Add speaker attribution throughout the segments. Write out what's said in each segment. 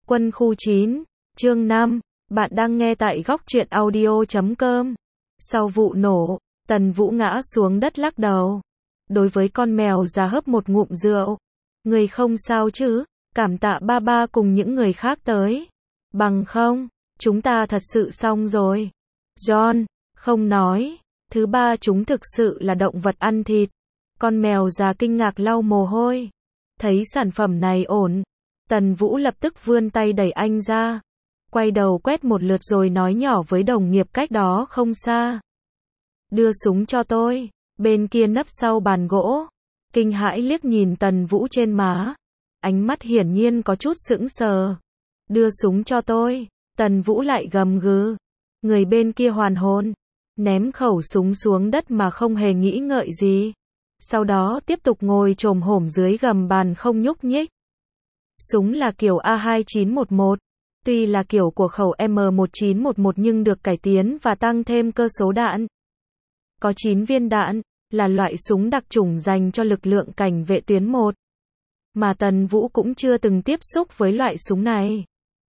Speaker 1: Quân khu 9, chương 5, bạn đang nghe tại góc truyện audio.com. Sau vụ nổ, Tần Vũ ngã xuống đất lắc đầu. Đối với con mèo già hớp một ngụm rượu. Người không sao chứ, cảm tạ ba ba cùng những người khác tới. Bằng không, chúng ta thật sự xong rồi. John, không nói. Thứ ba chúng thực sự là động vật ăn thịt. Con mèo già kinh ngạc lau mồ hôi. Thấy sản phẩm này ổn. Tần Vũ lập tức vươn tay đẩy anh ra. Quay đầu quét một lượt rồi nói nhỏ với đồng nghiệp cách đó không xa. Đưa súng cho tôi. Bên kia nấp sau bàn gỗ. Kinh hãi liếc nhìn Tần Vũ trên má. Ánh mắt hiển nhiên có chút sững sờ. Đưa súng cho tôi. Tần Vũ lại gầm gừ. Người bên kia hoàn hồn. Ném khẩu súng xuống đất mà không hề nghĩ ngợi gì. Sau đó tiếp tục ngồi chồm hổm dưới gầm bàn không nhúc nhích. Súng là kiểu A2911, tuy là kiểu của khẩu M1911 nhưng được cải tiến và tăng thêm cơ số đạn. Có 9 viên đạn, là loại súng đặc chủng dành cho lực lượng cảnh vệ tuyến 1. Mà Tần Vũ cũng chưa từng tiếp xúc với loại súng này.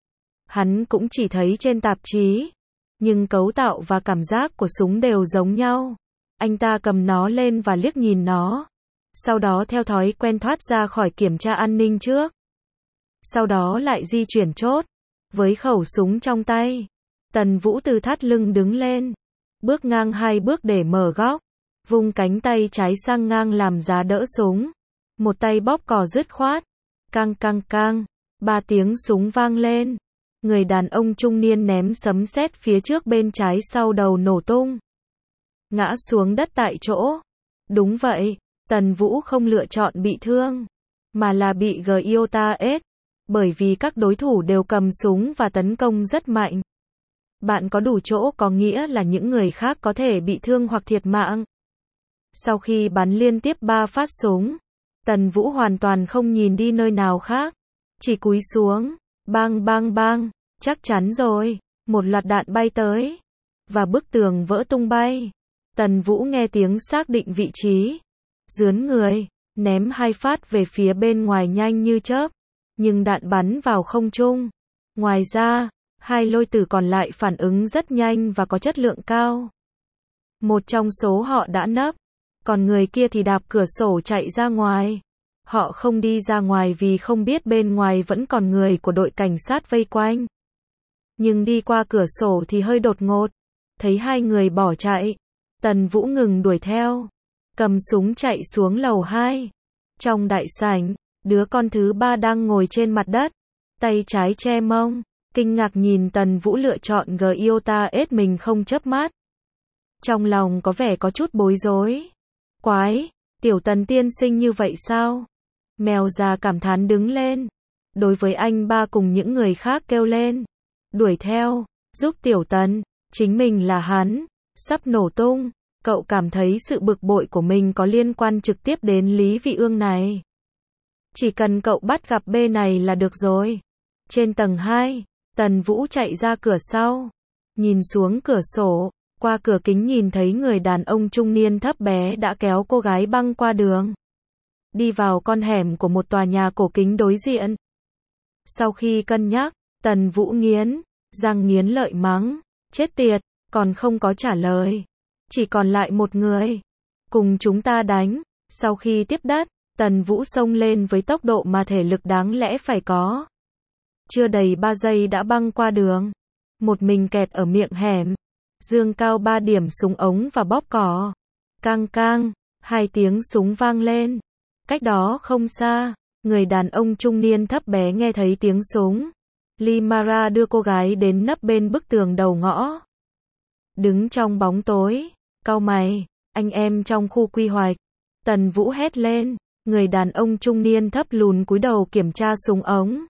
Speaker 1: Hắn cũng chỉ thấy trên tạp chí, nhưng cấu tạo và cảm giác của súng đều giống nhau. Anh ta cầm nó lên và liếc nhìn nó. Sau đó theo thói quen thoát ra khỏi kiểm tra an ninh trước. Sau đó lại di chuyển chốt. Với khẩu súng trong tay, Tần Vũ từ thắt lưng đứng lên. Bước ngang 2 bước để mở góc. Vung cánh tay trái sang ngang làm giá đỡ súng. Một tay bóp cò dứt khoát. Căng căng căng. 3 tiếng súng vang lên. Người đàn ông trung niên ném sấm sét phía trước bên trái sau đầu nổ tung. Ngã xuống đất tại chỗ. Đúng vậy, Tần Vũ không lựa chọn bị thương, mà là bị Giota S. Bởi vì các đối thủ đều cầm súng và tấn công rất mạnh. Bạn có đủ chỗ có nghĩa là những người khác có thể bị thương hoặc thiệt mạng. Sau khi bắn liên tiếp 3 phát súng, Tần Vũ hoàn toàn không nhìn đi nơi nào khác. Chỉ cúi xuống, bang bang bang, chắc chắn rồi, một loạt đạn bay tới. Và bức tường vỡ tung bay. Tần Vũ nghe tiếng xác định vị trí. Dướn người, ném 2 phát về phía bên ngoài nhanh như chớp. Nhưng đạn bắn vào không trung. Ngoài ra, 2 lôi tử còn lại phản ứng rất nhanh và có chất lượng cao. Một trong số họ đã nấp, còn người kia thì đạp cửa sổ chạy ra ngoài. Họ không đi ra ngoài vì không biết bên ngoài vẫn còn người của đội cảnh sát vây quanh. Nhưng đi qua cửa sổ thì hơi đột ngột. Thấy 2 người bỏ chạy, Tần Vũ ngừng đuổi theo. Cầm súng chạy xuống lầu 2. Trong đại sảnh, đứa con thứ 3 đang ngồi trên mặt đất, tay trái che mông, kinh ngạc nhìn Tần Vũ lựa chọn Giota S mình không chớp mắt. Trong lòng có vẻ có chút bối rối. Quái, tiểu Tần tiên sinh như vậy sao? Mèo già cảm thán đứng lên. Đối với anh ba cùng những người khác kêu lên. Đuổi theo, giúp tiểu Tần, chính mình là hắn, sắp nổ tung. Cậu cảm thấy sự bực bội của mình có liên quan trực tiếp đến Lý Vị Ương này. Chỉ cần cậu bắt gặp B này là được rồi. Trên tầng 2, Tần Vũ chạy ra cửa sau. Nhìn xuống cửa sổ, qua cửa kính nhìn thấy người đàn ông trung niên thấp bé đã kéo cô gái băng qua đường. Đi vào con hẻm của một tòa nhà cổ kính đối diện. Sau khi cân nhắc, Tần Vũ nghiến răng nghiến lợi mắng. Chết tiệt, còn không có trả lời. Chỉ còn lại một người. Cùng chúng ta đánh. Sau khi tiếp đất, Tần Vũ xông lên với tốc độ mà thể lực đáng lẽ phải có. Chưa đầy 3 giây đã băng qua đường. Một mình kẹt ở miệng hẻm. Dương cao 3 điểm súng ống và bóp cò. Căng căng, 2 tiếng súng vang lên. Cách đó không xa, người đàn ông trung niên thấp bé nghe thấy tiếng súng. Limara đưa cô gái đến nấp bên bức tường đầu ngõ. Đứng trong bóng tối, cau mày, anh em trong khu quy hoạch. Tần Vũ hét lên, người đàn ông trung niên thấp lùn cúi đầu kiểm tra súng ống.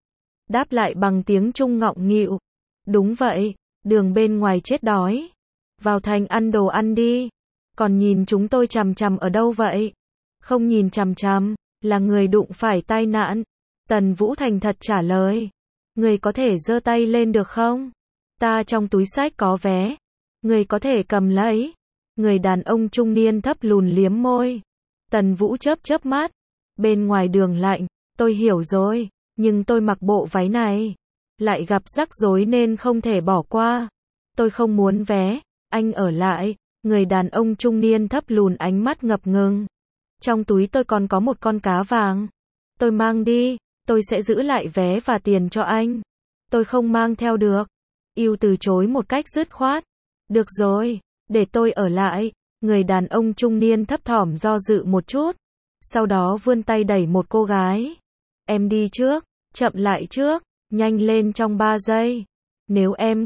Speaker 1: Đáp lại bằng tiếng Trung ngọng nghịu. Đúng vậy, đường bên ngoài chết đói. Vào thành ăn đồ ăn đi. Còn nhìn chúng tôi chằm chằm ở đâu vậy? Không nhìn chằm chằm, là người đụng phải tai nạn. Tần Vũ thành thật trả lời. Người có thể giơ tay lên được không? Ta trong túi xách có vé. Người có thể cầm lấy. Người đàn ông trung niên thấp lùn liếm môi. Tần Vũ chớp chớp mắt. Bên ngoài đường lạnh, tôi hiểu rồi, nhưng tôi mặc bộ váy này. lại gặp rắc rối nên không thể bỏ qua. Tôi không muốn vé, anh ở lại. Người đàn ông trung niên thấp lùn ánh mắt ngập ngừng. Trong túi tôi còn có một con cá vàng. Tôi mang đi, tôi sẽ giữ lại vé và tiền cho anh. Tôi không mang theo được. Yêu từ chối một cách dứt khoát. Được rồi, để tôi ở lại. Người đàn ông trung niên thấp thỏm do dự một chút. Sau đó vươn tay đẩy một cô gái. Em đi trước, chậm lại trước, nhanh lên trong 3 giây. Nếu em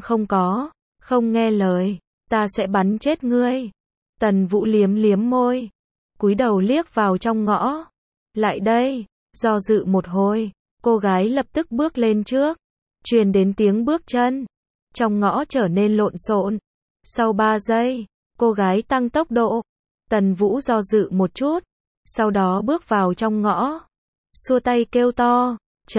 Speaker 1: không nghe lời, ta sẽ bắn chết ngươi. Tần Vũ liếm liếm môi, cúi đầu liếc vào trong ngõ. Lại đây, do dự một hồi, cô gái lập tức bước lên trước. Truyền đến tiếng bước chân. Trong ngõ trở nên lộn xộn. Sau 3 giây, cô gái tăng tốc độ. Tần Vũ do dự một chút, sau đó bước vào trong ngõ. Xua tay kêu to,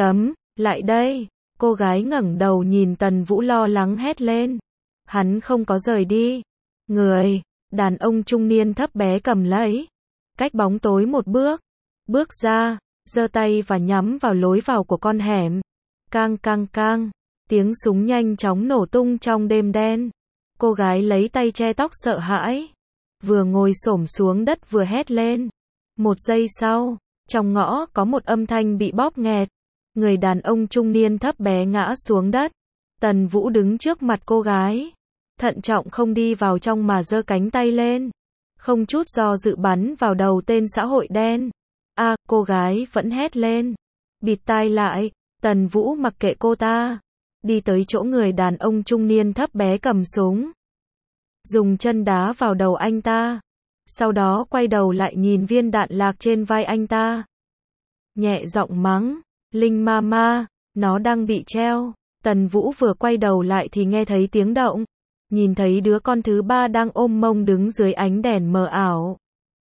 Speaker 1: lại đây. Cô gái ngẩng đầu nhìn Tần Vũ lo lắng hét lên. Hắn không có rời đi. Người đàn ông trung niên thấp bé cầm lấy. Cách bóng tối một bước. Bước ra, giơ tay và nhắm vào lối vào của con hẻm. Cang cang cang. Tiếng súng nhanh chóng nổ tung trong đêm đen. Cô gái lấy tay che tóc sợ hãi. Vừa ngồi xổm xuống đất vừa hét lên. 1 giây sau, trong ngõ có một âm thanh bị bóp nghẹt. Người đàn ông trung niên thấp bé ngã xuống đất. Tần Vũ đứng trước mặt cô gái. Thận trọng không đi vào trong mà giơ cánh tay lên. Không chút do dự bắn vào đầu tên xã hội đen. Cô gái vẫn hét lên. Bịt tai lại. Tần Vũ mặc kệ cô ta. Đi tới chỗ người đàn ông trung niên thấp bé cầm súng. Dùng chân đá vào đầu anh ta. Sau đó quay đầu lại nhìn viên đạn lạc trên vai anh ta. Nhẹ giọng mắng. Linh ma ma, nó đang bị treo. Tần Vũ vừa quay đầu lại thì nghe thấy tiếng động. Nhìn thấy đứa con thứ 3 đang ôm mông đứng dưới ánh đèn mờ ảo.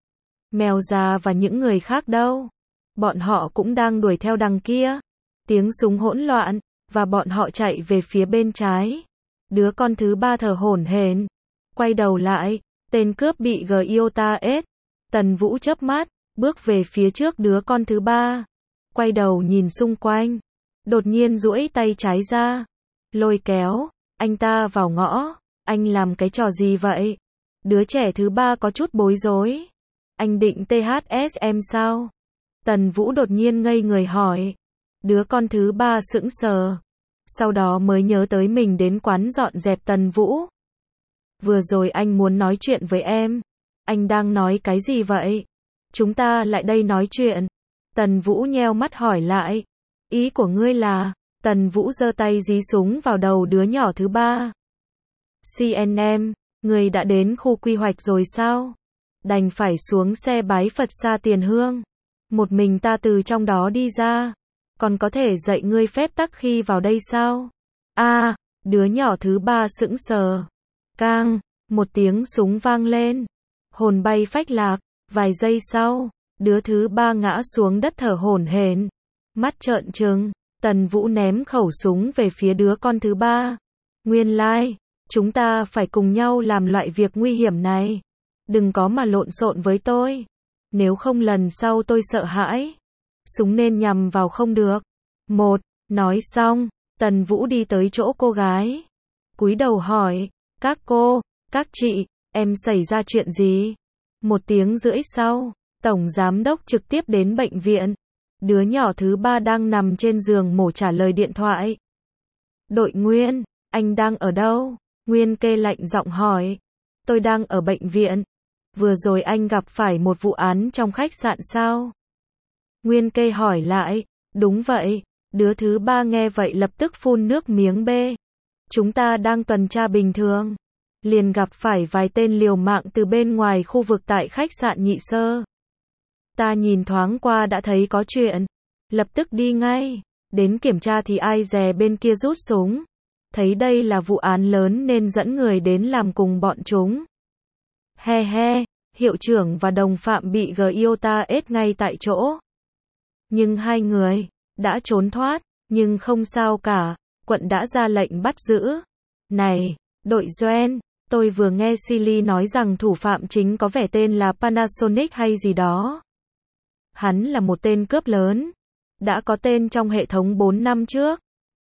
Speaker 1: Mèo già và những người khác đâu? Bọn họ cũng đang đuổi theo đằng kia. Tiếng súng hỗn loạn, và bọn họ chạy về phía bên trái. Đứa con thứ 3 thở hổn hển. Quay đầu lại, tên cướp bị Giota S. Tần Vũ chớp mắt, bước về phía trước đứa con thứ 3. Quay đầu nhìn xung quanh. Đột nhiên duỗi tay trái ra. Lôi kéo anh ta vào ngõ. Anh làm cái trò gì vậy? Đứa trẻ thứ 3 có chút bối rối. Anh định THSM sao? Tần Vũ đột nhiên ngây người hỏi. Đứa con thứ 3 sững sờ. Sau đó mới nhớ tới mình đến quán dọn dẹp Tần Vũ. Vừa rồi anh muốn nói chuyện với em. Anh đang nói cái gì vậy? Chúng ta lại đây nói chuyện. Tần Vũ nheo mắt hỏi lại. Ý của ngươi là? Tần Vũ giơ tay dí súng vào đầu đứa nhỏ thứ 3. CNM, ngươi đã đến khu quy hoạch rồi sao? Đành phải xuống xe bái Phật xa tiền hương. Một mình ta từ trong đó đi ra. Còn có thể dạy ngươi phép tắc khi vào đây sao? Đứa nhỏ thứ 3 sững sờ. Cang, một tiếng súng vang lên. Hồn bay phách lạc. Vài giây sau, đứa thứ 3 ngã xuống đất thở hổn hển. Mắt trợn trừng, Tần Vũ ném khẩu súng về phía đứa con thứ 3. Nguyên lai, chúng ta phải cùng nhau làm loại việc nguy hiểm này. Đừng có mà lộn xộn với tôi. Nếu không lần sau tôi sợ hãi. Súng nên nhằm vào không được. Nói xong, Tần Vũ đi tới chỗ cô gái. Cúi đầu hỏi, các cô, các chị, em xảy ra chuyện gì? 1 tiếng rưỡi sau, Tổng Giám đốc trực tiếp đến bệnh viện. Đứa nhỏ thứ 3 đang nằm trên giường mổ trả lời điện thoại. Đội Nguyên, anh đang ở đâu? Nguyên Kê lạnh giọng hỏi. Tôi đang ở bệnh viện. Vừa rồi anh gặp phải một vụ án trong khách sạn sao? Nguyên Kê hỏi lại. Đúng vậy. Đứa thứ 3 nghe vậy lập tức phun nước miếng bê. Chúng ta đang tuần tra bình thường. Liền gặp phải vài tên liều mạng từ bên ngoài khu vực tại khách sạn Nhị Sơ. Ta nhìn thoáng qua đã thấy có chuyện. Lập tức đi ngay. Đến kiểm tra thì ai dè bên kia rút súng. Thấy đây là vụ án lớn nên dẫn người đến làm cùng bọn chúng. Hiệu trưởng và đồng phạm bị Giota S ngay tại chỗ. Nhưng 2 người đã trốn thoát, nhưng không sao cả, quận đã ra lệnh bắt giữ. Này, đội Doan, tôi vừa nghe Silly nói rằng thủ phạm chính có vẻ tên là Panasonic hay gì đó. Hắn là một tên cướp lớn, đã có tên trong hệ thống 4 năm trước.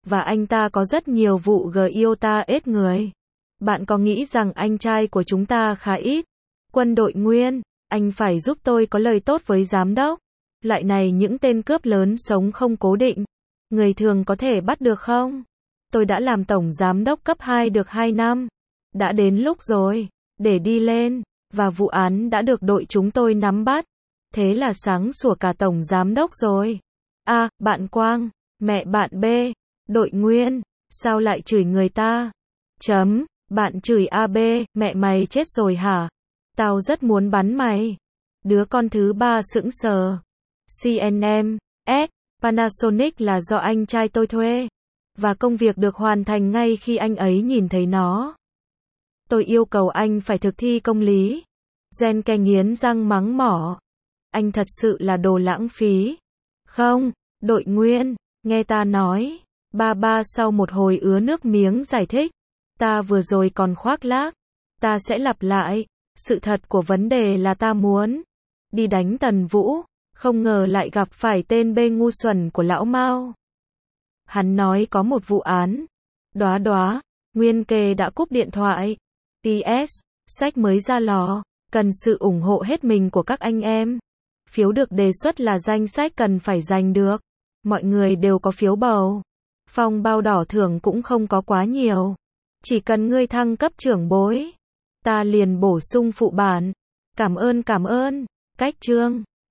Speaker 1: Và anh ta có rất nhiều vụ yêu ta ết người. Bạn có nghĩ rằng anh trai của chúng ta khá ít? Quân đội Nguyên, anh phải giúp tôi có lời tốt với giám đốc. Loại này những tên cướp lớn sống không cố định. Người thường có thể bắt được không? Tôi đã làm tổng giám đốc cấp 2 được 2 năm. Đã đến lúc rồi, để đi lên. Và vụ án đã được đội chúng tôi nắm bắt. Thế là sáng sủa cả tổng giám đốc rồi. À, bạn Quang, mẹ bạn B, đội Nguyên, sao lại chửi người ta? Bạn chửi AB, mẹ mày chết rồi hả? Tao rất muốn bắn mày. Đứa con thứ ba sững sờ. CNM, Panasonic là do anh trai tôi thuê. Và công việc được hoàn thành ngay khi anh ấy nhìn thấy nó. Tôi yêu cầu anh phải thực thi công lý. Genke nghiến răng mắng mỏ. Anh thật sự là đồ lãng phí. Không, đội Nguyên, nghe ta nói. Ba sau một hồi ứa nước miếng giải thích. Ta vừa rồi còn khoác lác. Ta sẽ lặp lại. Sự thật của vấn đề là ta muốn đi đánh Tần Vũ. Không ngờ lại gặp phải tên bê ngu xuẩn của lão Mao. Hắn nói có một vụ án. Đoá, Nguyên Kề đã cúp điện thoại. PS, sách mới ra lò. Cần sự ủng hộ hết mình của các anh em. Phiếu được đề xuất là danh sách cần phải giành được. Mọi người đều có phiếu bầu. Phong bao đỏ thưởng cũng không có quá nhiều. Chỉ cần ngươi thăng cấp trưởng bối. Ta liền bổ sung phụ bản. Cảm ơn. Cách chương.